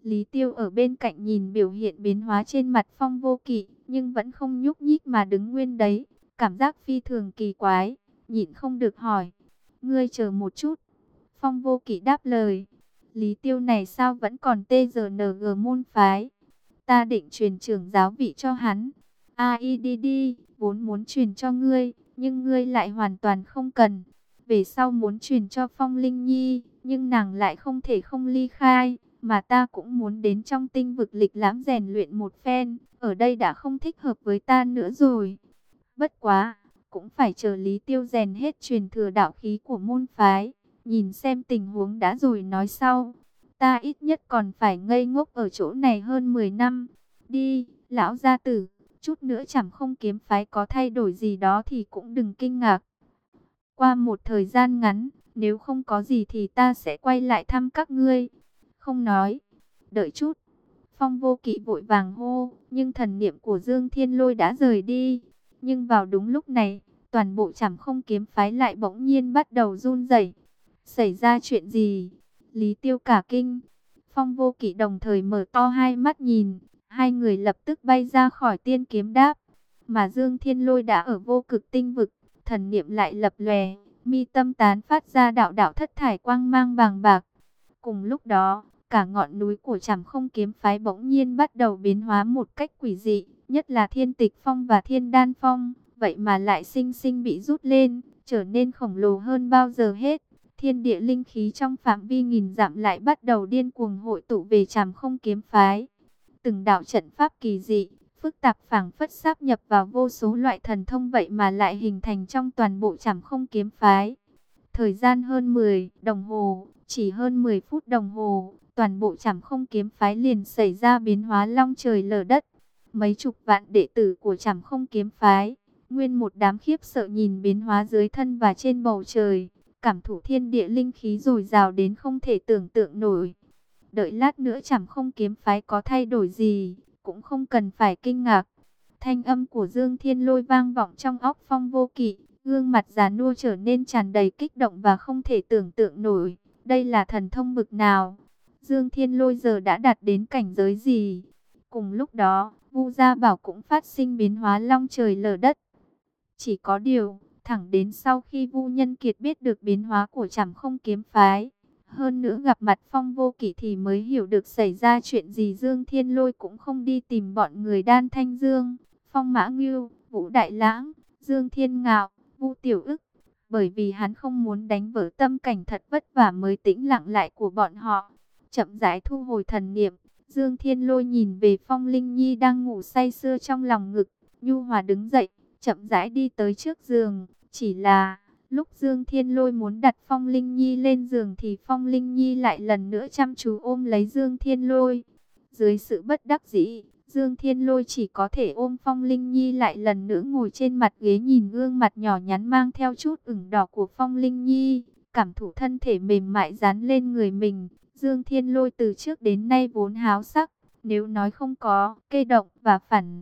Speaker 1: Lý Tiêu ở bên cạnh nhìn biểu hiện biến hóa trên mặt Phong Vô Kỵ, nhưng vẫn không nhúc nhích mà đứng nguyên đấy, cảm giác phi thường kỳ quái, nhịn không được hỏi, ngươi chờ một chút. Phong Vô Kỵ đáp lời, Lý Tiêu này sao vẫn còn tê giê en giê môn phái, ta định truyền trưởng giáo vị cho hắn. a i đê đê, vốn muốn truyền cho ngươi, nhưng ngươi lại hoàn toàn không cần. Về sau muốn truyền cho Phong Linh Nhi, nhưng nàng lại không thể không ly khai, mà ta cũng muốn đến trong tinh vực lịch lãm rèn luyện một phen, ở đây đã không thích hợp với ta nữa rồi. Bất quá, cũng phải chờ Lý Tiêu rèn hết truyền thừa đạo khí của môn phái, nhìn xem tình huống đã rồi nói sau. Ta ít nhất còn phải ngây ngốc ở chỗ này hơn mười năm. Đi, lão gia tử, chút nữa chẳng không kiếm phái có thay đổi gì đó thì cũng đừng kinh ngạc. Qua một thời gian ngắn, nếu không có gì thì ta sẽ quay lại thăm các ngươi. Không nói, đợi chút. Phong Vô Kỵ vội vàng hô, nhưng thần niệm của Dương Thiên Lôi đã rời đi. Nhưng vào đúng lúc này, toàn bộ Trảm Không kiếm phái lại bỗng nhiên bắt đầu run rẩy. Xảy ra chuyện gì? Lý Tiêu cả kinh. Phong Vô Kỵ đồng thời mở to hai mắt nhìn, hai người lập tức bay ra khỏi tiên kiếm đáp. Mà Dương Thiên Lôi đã ở vô cực tinh vực, thần niệm lại lập lòe, mi tâm tán phát ra đạo đạo thất thải quang mang vàng bạc. Cùng lúc đó, cả ngọn núi của Trảm Không kiếm phái bỗng nhiên bắt đầu biến hóa một cách quỷ dị, nhất là Thiên Tịch Phong và Thiên Đan Phong, vậy mà lại sinh sinh bị rút lên, trở nên khổng lồ hơn bao giờ hết. Thiên địa linh khí trong phạm vi nghìn dặm lại bắt đầu điên cuồng hội tụ về Trảm Không kiếm phái. Từng đạo trận pháp kỳ dị, phức tạp phảng phất sáp nhập vào vô số loại thần thông vậy mà lại hình thành trong toàn bộ Trảm Không kiếm phái. Thời gian hơn mười đồng hồ, chỉ hơn mười phút đồng hồ, toàn bộ Trảm Không kiếm phái liền xảy ra biến hóa long trời lở đất. Mấy chục vạn đệ tử của Trảm Không kiếm phái, nguyên một đám khiếp sợ nhìn biến hóa dưới thân và trên bầu trời, cảm thụ thiên địa linh khí dồi dào đến không thể tưởng tượng nổi. Đợi lát nữa Trảm Không kiếm phái có thay đổi gì, cũng không cần phải kinh ngạc. Thanh âm của Dương Thiên Lôi vang vọng trong óc Phong Vô Kỵ, gương mặt già nua trở nên tràn đầy kích động và không thể tưởng tượng nổi. Đây là thần thông bực nào? Dương Thiên Lôi giờ đã đạt đến cảnh giới gì? Cùng lúc đó, Vu Gia Bảo cũng phát sinh biến hóa long trời lở đất. Chỉ có điều, thẳng đến sau khi Vu Nhân Kiệt biết được biến hóa của Trảm Không kiếm phái, hơn nữa gặp mặt Phong Vô Kỵ thì mới hiểu được xảy ra chuyện gì. Dương Thiên Lôi cũng không đi tìm bọn người Đan Thanh Dương, Phong Mã Ngưu, Vũ Đại Lãng, Dương Thiên Ngạo, Vu Tiểu Ức, bởi vì hắn không muốn đánh vỡ tâm cảnh thật vất vả mới tĩnh lặng lại của bọn họ. Chậm rãi thu hồi thần niệm, Dương Thiên Lôi nhìn về Phong Linh Nhi đang ngủ say sưa trong lòng ngực, nhu hòa đứng dậy, chậm rãi đi tới trước giường. Chỉ là lúc Dương Thiên Lôi muốn đặt Phong Linh Nhi lên giường thì Phong Linh Nhi lại lần nữa chăm chú ôm lấy Dương Thiên Lôi. Dưới sự bất đắc dĩ, Dương Thiên Lôi chỉ có thể ôm Phong Linh Nhi lại lần nữa ngồi trên mặt ghế, nhìn gương mặt nhỏ nhắn mang theo chút ửng đỏ của Phong Linh Nhi, cảm thụ thân thể mềm mại dán lên người mình. Dương Thiên Lôi từ trước đến nay vốn háo sắc, nếu nói không có cây động và phản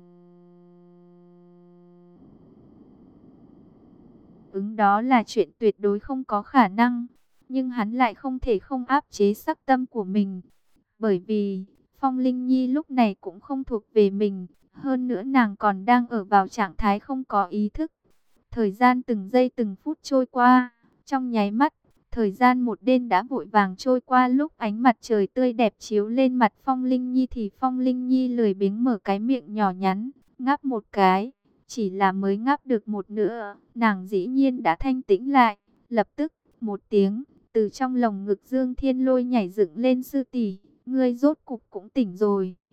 Speaker 1: ứng đó là chuyện tuyệt đối không có khả năng, nhưng hắn lại không thể không áp chế sắc tâm của mình, bởi vì Phong Linh Nhi lúc này cũng không thuộc về mình, hơn nữa nàng còn đang ở vào trạng thái không có ý thức. Thời gian từng giây từng phút trôi qua, trong nháy mắt, thời gian một đêm đã vội vàng trôi qua. Lúc ánh mặt trời tươi đẹp chiếu lên mặt Phong Linh Nhi thì Phong Linh Nhi lười biếng mở cái miệng nhỏ nhắn, ngáp một cái. Chỉ là mới ngáp được một nửa, nàng dĩ nhiên đã thanh tĩnh lại. Lập tức, một tiếng, từ trong lồng ngực Dương Thiên Lôi nhảy dựng lên, sư tỷ, ngươi rốt cục cũng tỉnh rồi.